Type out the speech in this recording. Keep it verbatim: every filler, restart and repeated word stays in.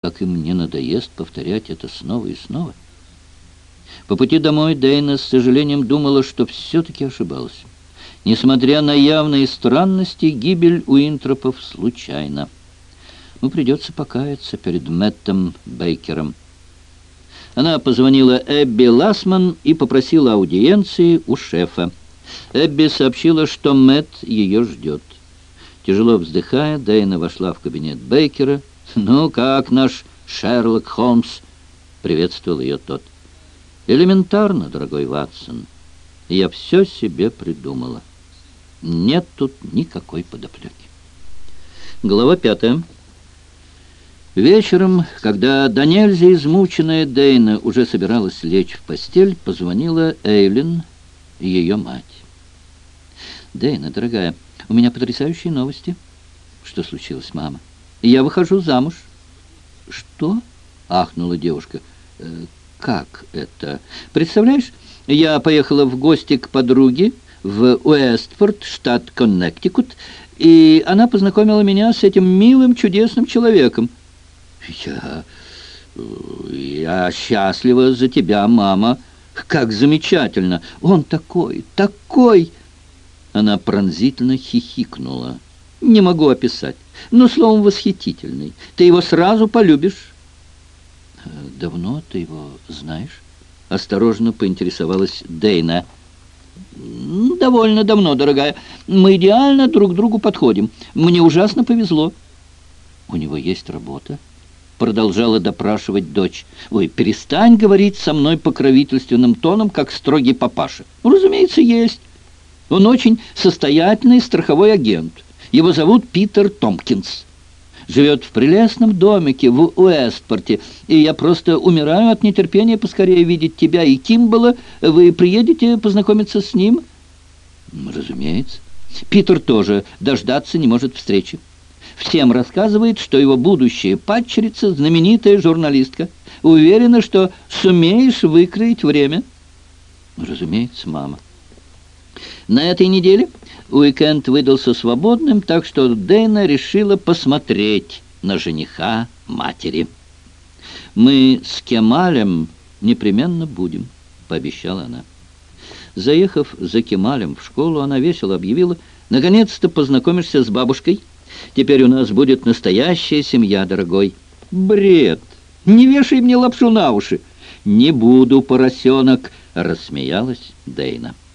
как им не надоест повторять это снова и снова. По пути домой Дейна с сожалением думала, что все-таки ошибалась. Несмотря на явные странности, гибель Уинтропов случайна. Ну, придется покаяться перед Мэттом Бейкером. Она позвонила Эбби Лассман и попросила аудиенции у шефа. Эбби сообщила, что Мэтт ее ждет. Тяжело вздыхая, Дейна вошла в кабинет Бейкера. «Ну, как наш Шерлок Холмс?» — приветствовал ее тот. «Элементарно, дорогой Ватсон. Я все себе придумала. Нет тут никакой подоплеки». Глава пятая. Вечером, когда до нельзя измученная Дейна уже собиралась лечь в постель, позвонила Эйлин, ее мать. «Дейна, дорогая, у меня потрясающие новости». «Что случилось, мама?» «Я выхожу замуж». «Что?» — ахнула девушка. «Э, «Как это? Представляешь, я поехала в гости к подруге в Уэстфорд, штат Коннектикут, и она познакомила меня с этим милым, чудесным человеком». «Я... я счастлива за тебя, мама. Как замечательно! Он такой, такой...» Она пронзительно хихикнула. «Не могу описать, но словом восхитительный. Ты его сразу полюбишь». «Давно ты его знаешь?» — осторожно поинтересовалась Дейна. «Довольно давно, дорогая. Мы идеально друг другу подходим. Мне ужасно повезло». «У него есть работа?» — продолжала допрашивать дочь. «Ой, перестань говорить со мной покровительственным тоном, как строгий папаша». «Ну, разумеется, есть. Он очень состоятельный страховой агент. Его зовут Питер Томпкинс. Живет в прелестном домике в Уэстпорте, и я просто умираю от нетерпения поскорее видеть тебя и Кимбала. Вы приедете познакомиться с ним?» «Разумеется». Питер тоже дождаться не может встречи. Всем рассказывает, что его будущая падчерица — знаменитая журналистка. Уверена, что сумеешь выкроить время. «Разумеется, мама». На этой неделе уикенд выдался свободным, так что Дейна решила посмотреть на жениха матери. «Мы с Кемалем непременно будем», — пообещала она. Заехав за Кемалем в школу, она весело объявила: «Наконец-то познакомишься с бабушкой. Теперь у нас будет настоящая семья, дорогой». «Бред! Не вешай мне лапшу на уши!» «Не буду, поросенок!» — рассмеялась Дейна.